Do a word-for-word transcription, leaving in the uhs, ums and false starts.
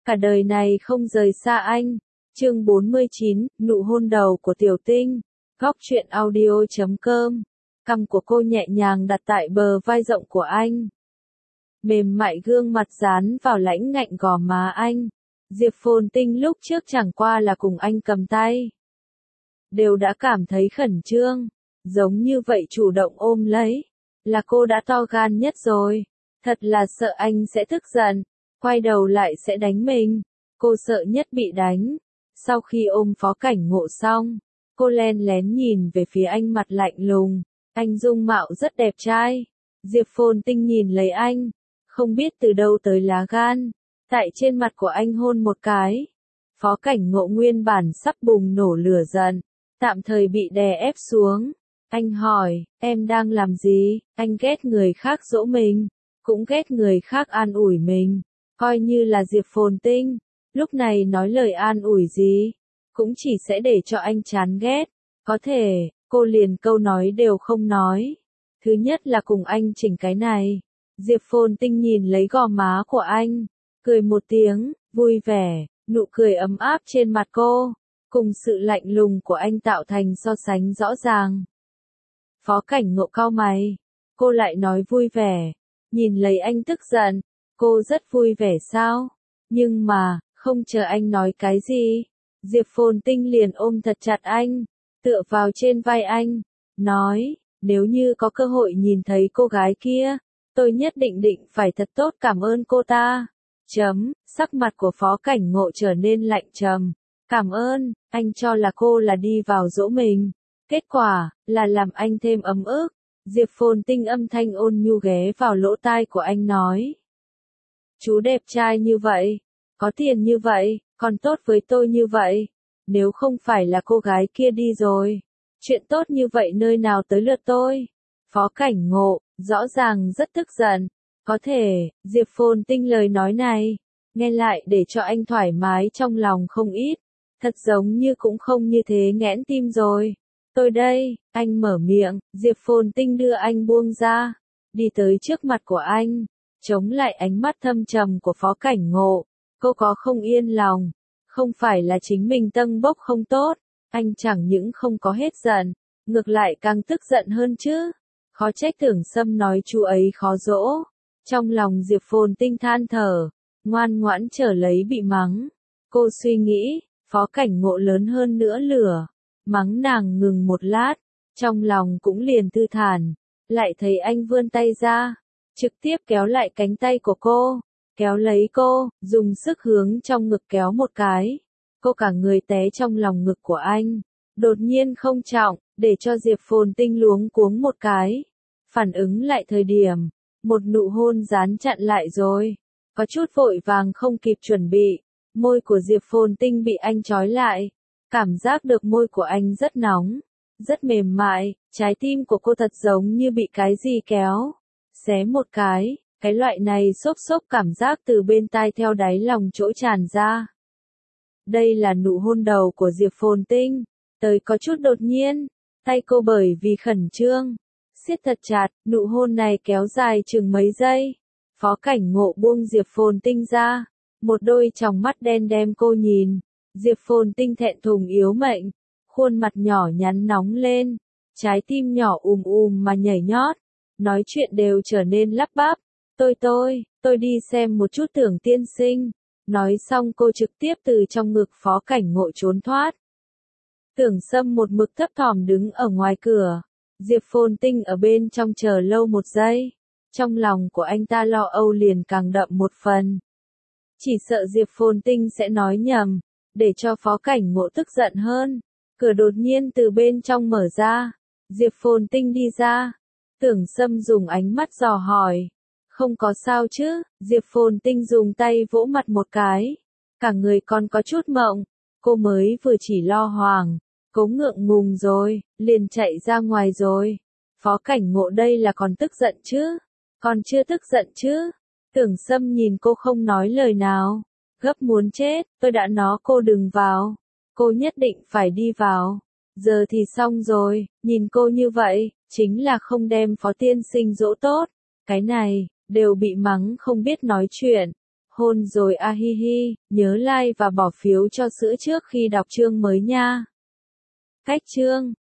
cả đời này không rời xa anh. Chương bốn mươi chín, nụ hôn đầu của Tiểu Tinh. Góc truyện audio chấm com. Cằm của cô nhẹ nhàng đặt tại bờ vai rộng của anh. Mềm mại gương mặt dán vào lãnh ngạnh gò má anh. Diệp Phồn Tinh lúc trước chẳng qua là cùng anh cầm tay. Đều đã cảm thấy khẩn trương. Giống như vậy chủ động ôm lấy. Là cô đã to gan nhất rồi. Thật là sợ anh sẽ tức giận. Quay đầu lại sẽ đánh mình. Cô sợ nhất bị đánh. Sau khi ôm Phó Cảnh Ngộ xong, cô len lén nhìn về phía anh mặt lạnh lùng. Anh dung mạo rất đẹp trai. Diệp Phồn Tinh nhìn lấy anh. Không biết từ đâu tới lá gan. Tại trên mặt của anh hôn một cái. Phó Cảnh Ngộ nguyên bản sắp bùng nổ lửa giận. Tạm thời bị đè ép xuống. Anh hỏi, em đang làm gì? Anh ghét người khác dỗ mình. Cũng ghét người khác an ủi mình. Coi như là Diệp Phồn Tinh. Lúc này nói lời an ủi gì? Cũng chỉ sẽ để cho anh chán ghét. Có thể, cô liền câu nói đều không nói. Thứ nhất là cùng anh chỉnh cái này. Diệp Phồn Tinh nhìn lấy gò má của anh. Cười một tiếng, vui vẻ, nụ cười ấm áp trên mặt cô. Cùng sự lạnh lùng của anh tạo thành so sánh rõ ràng. Phó Cảnh Ngộ cau mày. Cô lại nói vui vẻ. Nhìn lấy anh tức giận. Cô rất vui vẻ sao? Nhưng mà, không chờ anh nói cái gì. Diệp Phồn Tinh liền ôm thật chặt anh. Tựa vào trên vai anh. Nói, nếu như có cơ hội nhìn thấy cô gái kia, tôi nhất định định phải thật tốt cảm ơn cô ta. Chấm, sắc mặt của Phó Cảnh Ngộ trở nên lạnh trầm. Cảm ơn, anh cho là cô là đi vào dỗ mình. Kết quả, là làm anh thêm ấm ức. Diệp Phồn Tinh âm thanh ôn nhu ghé vào lỗ tai của anh nói. Chú đẹp trai như vậy, có tiền như vậy, còn tốt với tôi như vậy. Nếu không phải là cô gái kia đi rồi, chuyện tốt như vậy nơi nào tới lượt tôi. Phó Cảnh Ngộ, rõ ràng rất tức giận. Có thể, Diệp Phồn Tinh lời nói này, nghe lại để cho anh thoải mái trong lòng không ít. Thật giống như cũng không như thế nghẽn tim rồi. Tôi đây, anh mở miệng, Diệp Phồn Tinh đưa anh buông ra. Đi tới trước mặt của anh. Chống lại ánh mắt thâm trầm của Phó Cảnh Ngộ. Cô có không yên lòng. Không phải là chính mình tâng bốc không tốt. Anh chẳng những không có hết giận. Ngược lại càng tức giận hơn chứ. Khó trách Tưởng Sâm nói chú ấy khó dỗ. Trong lòng Diệp Phồn Tinh than thở. Ngoan ngoãn trở lấy bị mắng. Cô suy nghĩ, Phó Cảnh Ngộ lớn hơn nữa lửa. Mắng nàng ngừng một lát. Trong lòng cũng liền thư thản. Lại thấy anh vươn tay ra. Trực tiếp kéo lại cánh tay của cô. Kéo lấy cô, dùng sức hướng trong ngực kéo một cái. Cô cả người té trong lòng ngực của anh. Đột nhiên không trọng, để cho Diệp Phồn Tinh luống cuống một cái. Phản ứng lại thời điểm. Một nụ hôn dán chặn lại rồi. Có chút vội vàng không kịp chuẩn bị. Môi của Diệp Phồn Tinh bị anh trói lại. Cảm giác được môi của anh rất nóng. Rất mềm mại. Trái tim của cô thật giống như bị cái gì kéo. Xé một cái. Cái loại này xốp xốp cảm giác từ bên tai theo đáy lòng chỗ tràn ra. Đây là nụ hôn đầu của Diệp Phồn Tinh. Tới có chút đột nhiên. Tay cô bởi vì khẩn trương. Siết thật chặt, nụ hôn này kéo dài chừng mấy giây. Phó Cảnh Ngộ buông Diệp Phồn Tinh ra. Một đôi tròng mắt đen đem cô nhìn. Diệp Phồn Tinh thẹn thùng yếu mệnh. Khuôn mặt nhỏ nhắn nóng lên. Trái tim nhỏ ùm ùm mà nhảy nhót. Nói chuyện đều trở nên lắp bắp. Tôi tôi, tôi đi xem một chút Tưởng tiên sinh. Nói xong cô trực tiếp từ trong ngực Phó Cảnh Ngộ trốn thoát. Tưởng Sâm một mực thấp thỏm đứng ở ngoài cửa. Diệp Phồn Tinh ở bên trong chờ lâu một giây. Trong lòng của anh ta lo âu liền càng đậm một phần. Chỉ sợ Diệp Phồn Tinh sẽ nói nhầm. Để cho Phó Cảnh Ngộ tức giận hơn. Cửa đột nhiên từ bên trong mở ra. Diệp Phồn Tinh đi ra. Tưởng Sâm dùng ánh mắt dò hỏi. Không có sao chứ, Diệp Phồn Tinh dùng tay vỗ mặt một cái. Cả người còn có chút mộng. Cô mới vừa chỉ lo hoảng. Cố ngượng ngùng rồi, liền chạy ra ngoài rồi. Phó Cảnh Ngộ đây là còn tức giận chứ? Còn chưa tức giận chứ? Tưởng Sâm nhìn cô không nói lời nào. Gấp muốn chết, tôi đã nói cô đừng vào. Cô nhất định phải đi vào. Giờ thì xong rồi, nhìn cô như vậy, chính là không đem Phó tiên sinh dỗ tốt. Cái này, đều bị mắng không biết nói chuyện. Hôn rồi a hi hi, nhớ like và bỏ phiếu cho sữa trước khi đọc chương mới nha. Cách chương